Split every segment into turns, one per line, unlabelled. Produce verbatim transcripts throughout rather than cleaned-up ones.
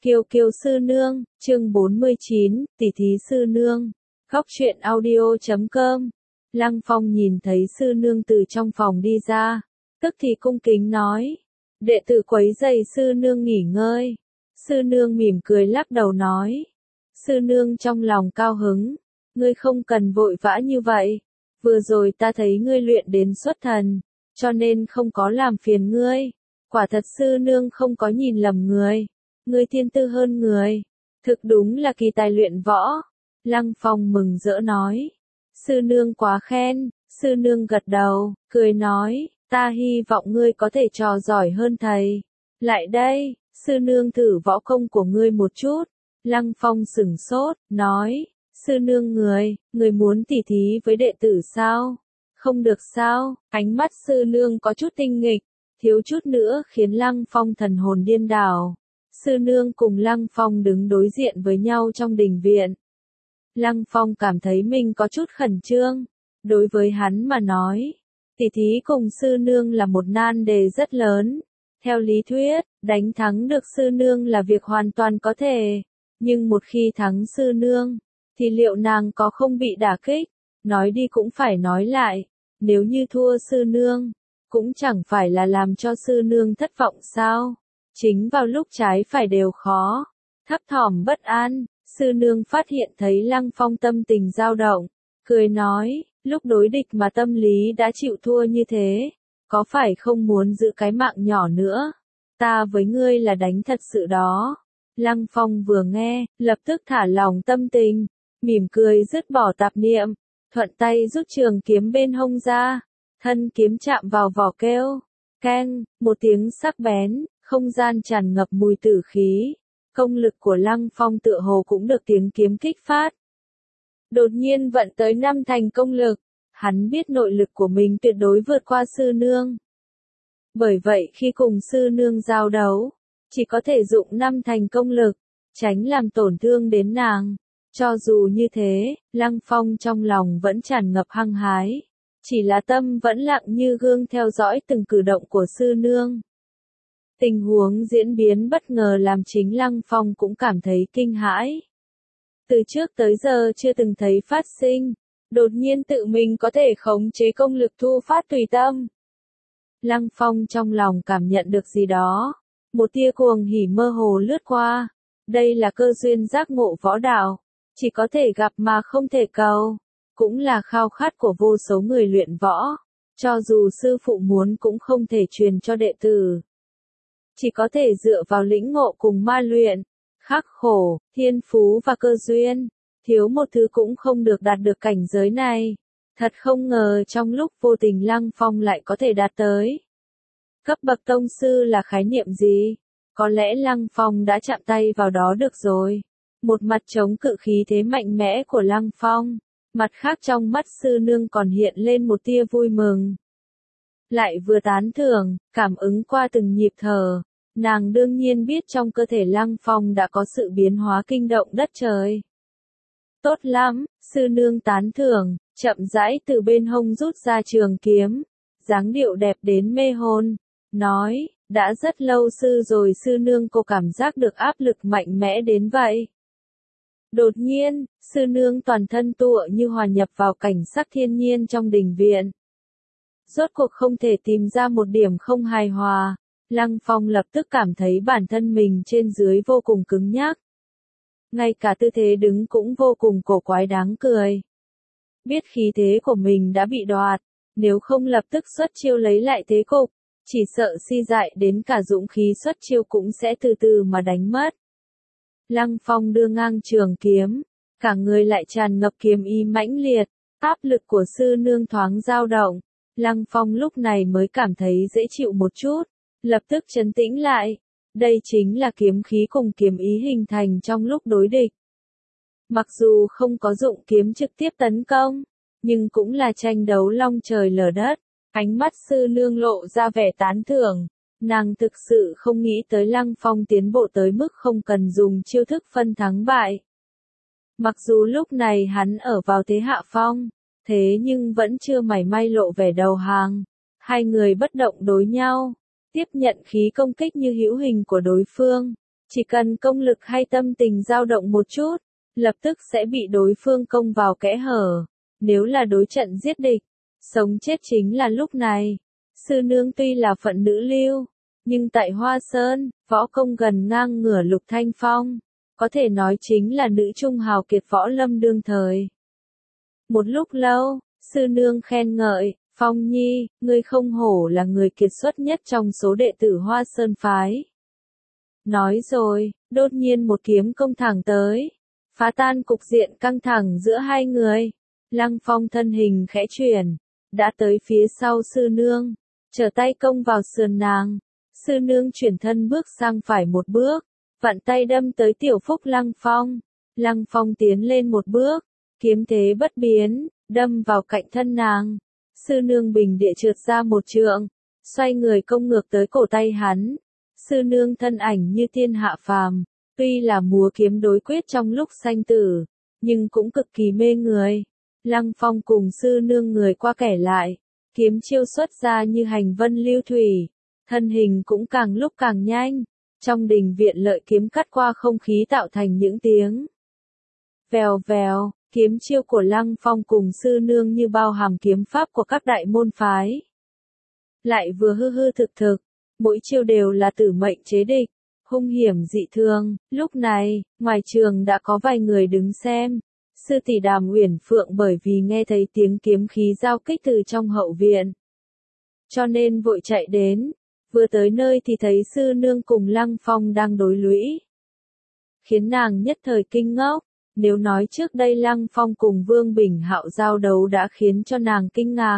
Kiều Kiều sư nương, chương bốn mươi chín, tỷ thí sư nương. Góc truyện audio chấm com. Lăng Phong nhìn thấy sư nương từ trong phòng đi ra, tức thì cung kính nói, đệ tử quấy rầy sư nương nghỉ ngơi. Sư nương mỉm cười lắc đầu nói, sư nương trong lòng cao hứng, ngươi không cần vội vã như vậy, vừa rồi ta thấy ngươi luyện đến xuất thần, cho nên không có làm phiền ngươi. Quả thật sư nương không có nhìn lầm người, ngươi thiên tư hơn người, thực đúng là kỳ tài luyện võ. Lăng Phong mừng rỡ nói, sư nương quá khen. Sư nương gật đầu, cười nói, ta hy vọng ngươi có thể trò giỏi hơn thầy. Lại đây, sư nương thử võ công của ngươi một chút. Lăng Phong sửng sốt, nói, sư nương người, người muốn tỉ thí với đệ tử sao? Không được sao? Ánh mắt sư nương có chút tinh nghịch, thiếu chút nữa khiến Lăng Phong thần hồn điên đảo. Sư nương cùng Lăng Phong đứng đối diện với nhau trong đình viện. Lăng Phong cảm thấy mình có chút khẩn trương. Đối với hắn mà nói, tỉ thí cùng sư nương là một nan đề rất lớn. Theo lý thuyết, đánh thắng được sư nương là việc hoàn toàn có thể. Nhưng một khi thắng sư nương, thì liệu nàng có không bị đả kích? Nói đi cũng phải nói lại, nếu như thua sư nương, cũng chẳng phải là làm cho sư nương thất vọng sao? Chính vào lúc trái phải đều khó, thấp thỏm bất an, sư nương phát hiện thấy Lăng Phong tâm tình dao động, cười nói, lúc đối địch mà tâm lý đã chịu thua như thế, có phải không muốn giữ cái mạng nhỏ nữa? Ta với ngươi là đánh thật sự đó. Lăng Phong vừa nghe, lập tức thả lòng tâm tình, mỉm cười dứt bỏ tạp niệm, thuận tay rút trường kiếm bên hông ra, thân kiếm chạm vào vỏ kêu, keng, một tiếng sắc bén, không gian tràn ngập mùi tử khí. Công lực của Lăng Phong tựa hồ cũng được tiếng kiếm kích phát. Đột nhiên vận tới năm thành công lực, hắn biết nội lực của mình tuyệt đối vượt qua sư nương. Bởi vậy khi cùng sư nương giao đấu, chỉ có thể dụng năm thành công lực, tránh làm tổn thương đến nàng. Cho dù như thế, Lăng Phong trong lòng vẫn tràn ngập hăng hái, chỉ là tâm vẫn lặng như gương theo dõi từng cử động của sư nương. Tình huống diễn biến bất ngờ làm chính Lăng Phong cũng cảm thấy kinh hãi. Từ trước tới giờ chưa từng thấy phát sinh, đột nhiên tự mình có thể khống chế công lực thu phát tùy tâm. Lăng Phong trong lòng cảm nhận được gì đó, một tia cuồng hỉ mơ hồ lướt qua. Đây là cơ duyên giác ngộ võ đạo, chỉ có thể gặp mà không thể cầu, cũng là khao khát của vô số người luyện võ. Cho dù sư phụ muốn cũng không thể truyền cho đệ tử. Chỉ có thể dựa vào lĩnh ngộ cùng ma luyện, khắc khổ, thiên phú và cơ duyên, thiếu một thứ cũng không được đạt được cảnh giới này. Thật không ngờ trong lúc vô tình Lăng Phong lại có thể đạt tới. Cấp bậc tông sư là khái niệm gì? Có lẽ Lăng Phong đã chạm tay vào đó được rồi. Một mặt chống cự khí thế mạnh mẽ của Lăng Phong, mặt khác trong mắt sư nương còn hiện lên một tia vui mừng. Lại vừa tán thưởng, cảm ứng qua từng nhịp thở, nàng đương nhiên biết trong cơ thể Lăng Phong đã có sự biến hóa kinh động đất trời. Tốt lắm, sư nương tán thưởng, chậm rãi từ bên hông rút ra trường kiếm, dáng điệu đẹp đến mê hồn, nói, đã rất lâu sư rồi sư nương cô cảm giác được áp lực mạnh mẽ đến vậy. Đột nhiên, sư nương toàn thân tựa như hòa nhập vào cảnh sắc thiên nhiên trong đình viện. Rốt cuộc không thể tìm ra một điểm không hài hòa, Lăng Phong lập tức cảm thấy bản thân mình trên dưới vô cùng cứng nhắc. Ngay cả tư thế đứng cũng vô cùng cổ quái đáng cười. Biết khí thế của mình đã bị đoạt, nếu không lập tức xuất chiêu lấy lại thế cục, chỉ sợ si dại đến cả dũng khí xuất chiêu cũng sẽ từ từ mà đánh mất. Lăng Phong đưa ngang trường kiếm, cả người lại tràn ngập kiếm ý mãnh liệt, áp lực của sư nương thoáng dao động. Lăng Phong lúc này mới cảm thấy dễ chịu một chút, lập tức trấn tĩnh lại. Đây chính là kiếm khí cùng kiếm ý hình thành trong lúc đối địch. Mặc dù không có dụng kiếm trực tiếp tấn công, nhưng cũng là tranh đấu long trời lở đất. Ánh mắt sư nương lộ ra vẻ tán thưởng, nàng thực sự không nghĩ tới Lăng Phong tiến bộ tới mức không cần dùng chiêu thức phân thắng bại. Mặc dù lúc này hắn ở vào thế hạ phong, thế nhưng vẫn chưa mảy may lộ vẻ đầu hàng. Hai người bất động đối nhau, tiếp nhận khí công kích như hữu hình của đối phương, Chỉ cần công lực hay tâm tình dao động một chút, lập tức sẽ bị đối phương công vào kẽ hở. Nếu là đối trận giết địch, sống chết chính là lúc này. Sư nương tuy là phận nữ lưu, nhưng tại Hoa Sơn, võ công gần ngang ngửa Lục Thanh Phong, có thể nói chính là nữ trung hào kiệt võ lâm đương thời. Một lúc lâu, sư nương khen ngợi, Phong Nhi, ngươi không hổ là người kiệt xuất nhất trong số đệ tử Hoa Sơn phái. Nói rồi, đột nhiên một kiếm công thẳng tới, phá tan cục diện căng thẳng giữa hai người. Lăng Phong thân hình khẽ chuyển, đã tới phía sau sư nương, trở tay công vào sườn nàng. Sư nương chuyển thân bước sang phải một bước, vặn tay đâm tới tiểu phúc Lăng Phong. Lăng Phong tiến lên một bước, kiếm thế bất biến, đâm vào cạnh thân nàng. Sư nương bình địa trượt ra một trượng, xoay người công ngược tới cổ tay hắn. Sư nương thân ảnh như thiên hạ phàm, tuy là múa kiếm đối quyết trong lúc sanh tử, nhưng cũng cực kỳ mê người. Lăng Phong cùng sư nương người qua kẻ lại, kiếm chiêu xuất ra như hành vân lưu thủy, thân hình cũng càng lúc càng nhanh. Trong đình viện lợi kiếm cắt qua không khí tạo thành những tiếng vèo vèo. Kiếm chiêu của Lăng Phong cùng sư nương như bao hàm kiếm pháp của các đại môn phái. Lại vừa hư hư thực thực, mỗi chiêu đều là tử mệnh chế địch, hung hiểm dị thường. Lúc này, ngoài trường đã có vài người đứng xem. Sư tỷ Đàm Uyển Phượng bởi vì nghe thấy tiếng kiếm khí giao kích từ trong hậu viện, cho nên vội chạy đến, vừa tới nơi thì thấy sư nương cùng Lăng Phong đang đối lũy. Khiến nàng nhất thời kinh ngốc. Nếu nói trước đây Lăng Phong cùng Vương Bình Hạo giao đấu đã khiến cho nàng kinh ngạc.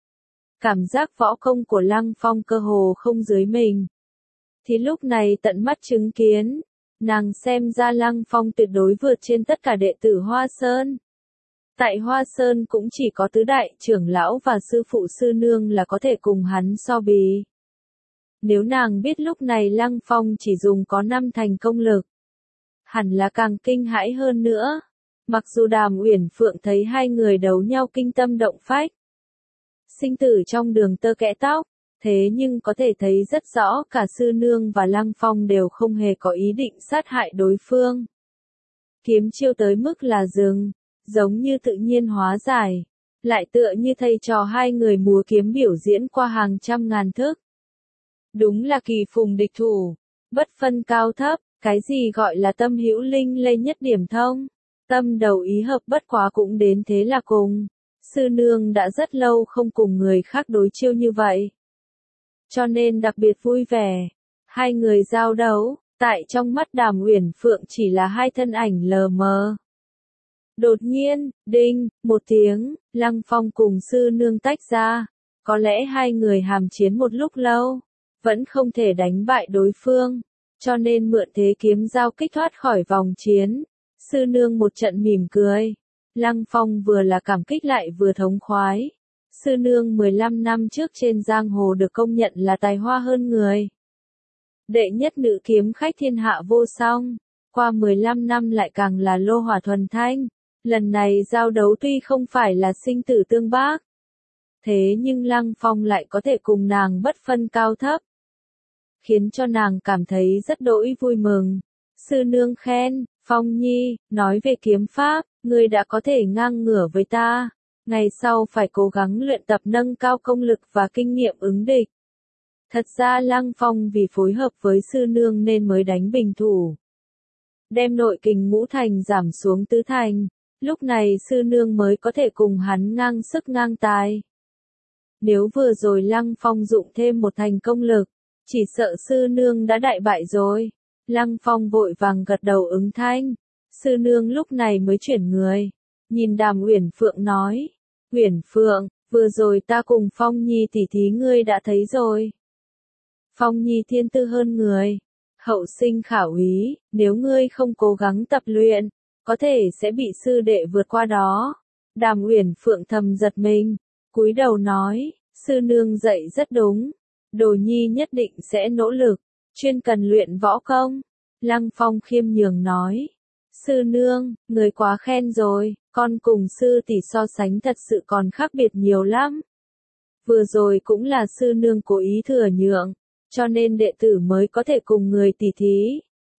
Cảm giác võ công của Lăng Phong cơ hồ không dưới mình. Thì lúc này tận mắt chứng kiến, nàng xem ra Lăng Phong tuyệt đối vượt trên tất cả đệ tử Hoa Sơn. Tại Hoa Sơn cũng chỉ có tứ đại trưởng lão và sư phụ sư nương là có thể cùng hắn so bì. Nếu nàng biết lúc này Lăng Phong chỉ dùng có năm thành công lực, hẳn là càng kinh hãi hơn nữa. Mặc dù Đàm Uyển Phượng thấy hai người đấu nhau kinh tâm động phách, sinh tử trong đường tơ kẽ tóc, thế nhưng có thể thấy rất rõ cả sư nương và Lăng Phong đều không hề có ý định sát hại đối phương. Kiếm chiêu tới mức là dừng, giống như tự nhiên hóa giải, lại tựa như thầy trò hai người múa kiếm biểu diễn qua hàng trăm ngàn thức. Đúng là kỳ phùng địch thủ, bất phân cao thấp. Cái gì gọi là tâm hữu linh lây nhất điểm thông, tâm đầu ý hợp bất quá cũng đến thế là cùng. Sư nương đã rất lâu không cùng người khác đối chiêu như vậy, cho nên đặc biệt vui vẻ. Hai người giao đấu, tại trong mắt Đàm Uyển Phượng chỉ là hai thân ảnh lờ mờ. Đột nhiên, đinh, một tiếng, Lăng Phong cùng sư nương tách ra. Có lẽ hai người hàm chiến một lúc lâu, vẫn không thể đánh bại đối phương, cho nên mượn thế kiếm giao kích thoát khỏi vòng chiến. Sư nương một trận mỉm cười. Lăng Phong vừa là cảm kích lại vừa thống khoái. Sư nương mười lăm năm trước trên giang hồ được công nhận là tài hoa hơn người. Đệ nhất nữ kiếm khách thiên hạ vô song. Qua mười lăm năm lại càng là lô hỏa thuần thanh. Lần này giao đấu tuy không phải là sinh tử tương bác, thế nhưng Lăng Phong lại có thể cùng nàng bất phân cao thấp, khiến cho nàng cảm thấy rất đỗi vui mừng. Sư nương khen, Phong Nhi, nói về kiếm pháp, ngươi đã có thể ngang ngửa với ta. Ngày sau phải cố gắng luyện tập nâng cao công lực và kinh nghiệm ứng địch. Thật ra Lăng Phong vì phối hợp với sư nương nên mới đánh bình thủ, đem nội kình ngũ thành giảm xuống tứ thành. Lúc này sư nương mới có thể cùng hắn ngang sức ngang tài. Nếu vừa rồi Lăng Phong dụng thêm một thành công lực, chỉ sợ sư nương đã đại bại rồi. Lăng Phong vội vàng gật đầu ứng thanh. Sư nương lúc này mới chuyển người, nhìn Đàm Uyển Phượng nói, Uyển Phượng, vừa rồi ta cùng Phong Nhi tỉ thí ngươi đã thấy rồi. Phong Nhi thiên tư hơn người, hậu sinh khảo ý, nếu ngươi không cố gắng tập luyện, có thể sẽ bị sư đệ vượt qua đó. Đàm Uyển Phượng thầm giật mình, cúi đầu nói, sư nương dạy rất đúng, đồ nhi nhất định sẽ nỗ lực, chuyên cần luyện võ công. Lăng Phong khiêm nhường nói, sư nương, người quá khen rồi, con cùng sư tỷ so sánh thật sự còn khác biệt nhiều lắm. Vừa rồi cũng là sư nương cố ý thừa nhượng, cho nên đệ tử mới có thể cùng người tỉ thí.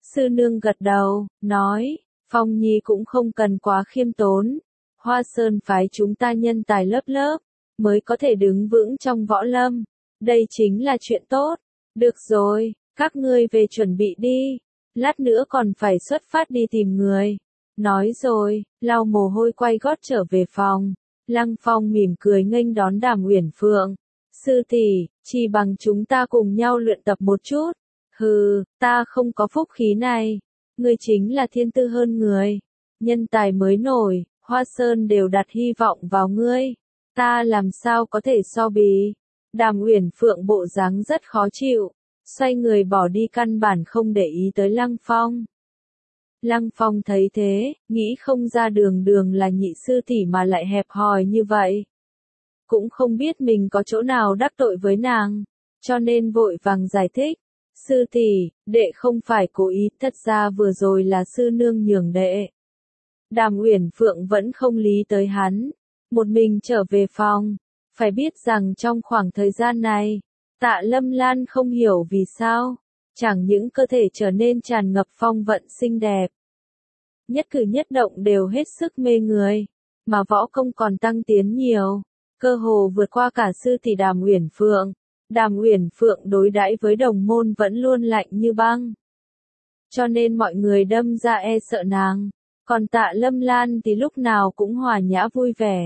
Sư nương gật đầu, nói, Phong Nhi cũng không cần quá khiêm tốn. Hoa Sơn phái chúng ta nhân tài lớp lớp, mới có thể đứng vững trong võ lâm. Đây chính là chuyện tốt. Được rồi, các ngươi về chuẩn bị đi. Lát nữa còn phải xuất phát đi tìm người. Nói rồi, lau mồ hôi quay gót trở về phòng. Lăng Phong mỉm cười nghênh đón Đàm Uyển Phượng. Sư tỷ, chỉ bằng chúng ta cùng nhau luyện tập một chút. Hừ, ta không có phúc khí này. Ngươi chính là thiên tư hơn người. Nhân tài mới nổi, Hoa Sơn đều đặt hy vọng vào ngươi. Ta làm sao có thể so bì. Đàm Uyển Phượng bộ dáng rất khó chịu. Xoay người bỏ đi căn bản không để ý tới Lăng Phong. Lăng Phong thấy thế, nghĩ không ra đường đường là nhị sư tỷ mà lại hẹp hòi như vậy. Cũng không biết mình có chỗ nào đắc tội với nàng, cho nên vội vàng giải thích. Sư tỷ, đệ không phải cố ý, thật ra vừa rồi là sư nương nhường đệ. Đàm Uyển Phượng vẫn không lý tới hắn, một mình trở về phòng. Phải biết rằng trong khoảng thời gian này, Tạ Lâm Lan không hiểu vì sao, chẳng những cơ thể trở nên tràn ngập phong vận xinh đẹp. Nhất cử nhất động đều hết sức mê người, mà võ công còn tăng tiến nhiều, cơ hồ vượt qua cả sư tỷ Đàm Uyển Phượng. Đàm Uyển Phượng đối đãi với đồng môn vẫn luôn lạnh như băng. Cho nên mọi người đâm ra e sợ nàng, còn Tạ Lâm Lan thì lúc nào cũng hòa nhã vui vẻ.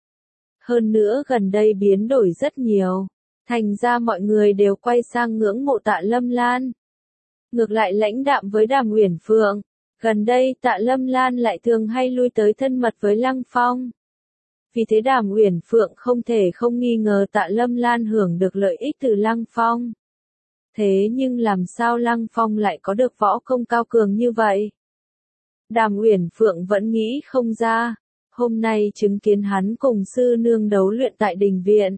Hơn nữa gần đây biến đổi rất nhiều, thành ra mọi người đều quay sang ngưỡng mộ Tạ Lâm Lan. Ngược lại lãnh đạm với Đàm Uyển Phượng, gần đây Tạ Lâm Lan lại thường hay lui tới thân mật với Lăng Phong. Vì thế Đàm Uyển Phượng không thể không nghi ngờ Tạ Lâm Lan hưởng được lợi ích từ Lăng Phong. Thế nhưng làm sao Lăng Phong lại có được võ công cao cường như vậy? Đàm Uyển Phượng vẫn nghĩ không ra. Hôm nay chứng kiến hắn cùng sư nương đấu luyện tại đình viện.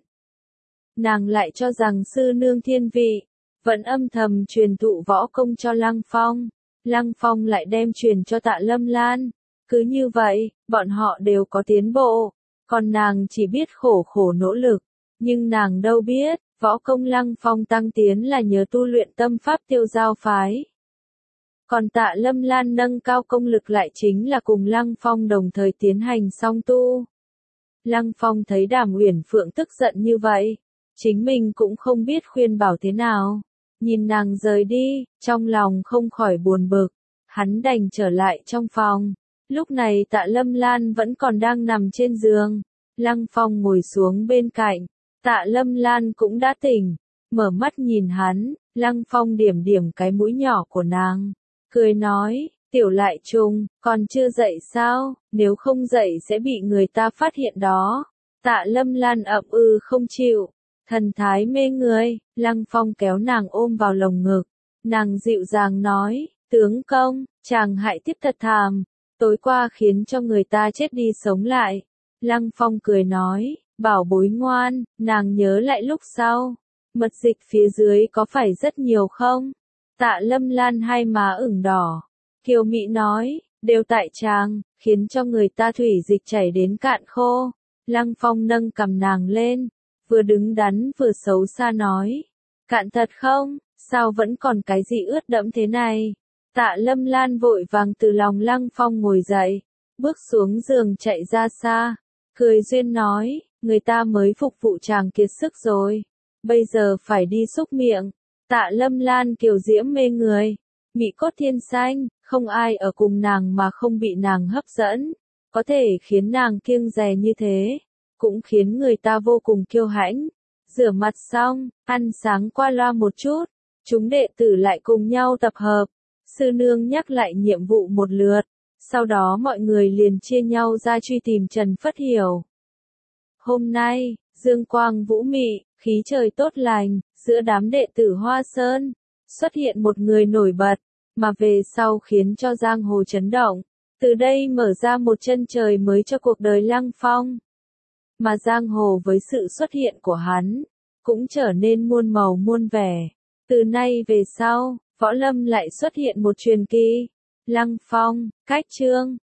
Nàng lại cho rằng sư nương thiên vị, vẫn âm thầm truyền thụ võ công cho Lăng Phong. Lăng Phong lại đem truyền cho Tạ Lâm Lan. Cứ như vậy, bọn họ đều có tiến bộ. Còn nàng chỉ biết khổ khổ nỗ lực. Nhưng nàng đâu biết, võ công Lăng Phong tăng tiến là nhờ tu luyện tâm pháp Tiêu Giao phái. Còn Tạ Lâm Lan nâng cao công lực lại chính là cùng Lăng Phong đồng thời tiến hành song tu. Lăng Phong thấy Đàm Uyển Phượng tức giận như vậy, chính mình cũng không biết khuyên bảo thế nào. Nhìn nàng rời đi, trong lòng không khỏi buồn bực, hắn đành trở lại trong phòng. Lúc này Tạ Lâm Lan vẫn còn đang nằm trên giường, Lăng Phong ngồi xuống bên cạnh, Tạ Lâm Lan cũng đã tỉnh, mở mắt nhìn hắn, Lăng Phong điểm điểm cái mũi nhỏ của nàng, cười nói, tiểu lại trùng, còn chưa dậy sao, nếu không dậy sẽ bị người ta phát hiện đó. Tạ Lâm Lan ậm ừ không chịu, thần thái mê người, Lăng Phong kéo nàng ôm vào lồng ngực, nàng dịu dàng nói, tướng công, chàng hại tiếp thật thàm, tối qua khiến cho người ta chết đi sống lại. Lăng Phong cười nói, bảo bối ngoan, nàng nhớ lại lúc sau, mật dịch phía dưới có phải rất nhiều không? Tạ Lâm Lan hai má ửng đỏ, kiều mị nói, đều tại chàng, khiến cho người ta thủy dịch chảy đến cạn khô. Lăng Phong nâng cầm nàng lên, vừa đứng đắn vừa xấu xa nói, cạn thật không, sao vẫn còn cái gì ướt đẫm thế này? Tạ Lâm Lan vội vàng từ lòng Lăng Phong ngồi dậy, bước xuống giường chạy ra xa, cười duyên nói, người ta mới phục vụ chàng kiệt sức rồi, bây giờ phải đi xúc miệng. Tạ Lâm Lan kiều diễm mê người, mị cốt thiên xanh, không ai ở cùng nàng mà không bị nàng hấp dẫn, có thể khiến nàng kiêng dè như thế, cũng khiến người ta vô cùng kiêu hãnh. Rửa mặt xong, ăn sáng qua loa một chút, chúng đệ tử lại cùng nhau tập hợp. Sư nương nhắc lại nhiệm vụ một lượt, sau đó mọi người liền chia nhau ra truy tìm Trần Phất Hiểu. Hôm nay, dương quang vũ mị, khí trời tốt lành, giữa đám đệ tử Hoa Sơn, xuất hiện một người nổi bật, mà về sau khiến cho giang hồ chấn động, từ đây mở ra một chân trời mới cho cuộc đời Lăng Phong. Mà giang hồ với sự xuất hiện của hắn, cũng trở nên muôn màu muôn vẻ. Từ nay về sau, võ lâm lại xuất hiện một truyền kỳ, Lăng Phong, cách chương.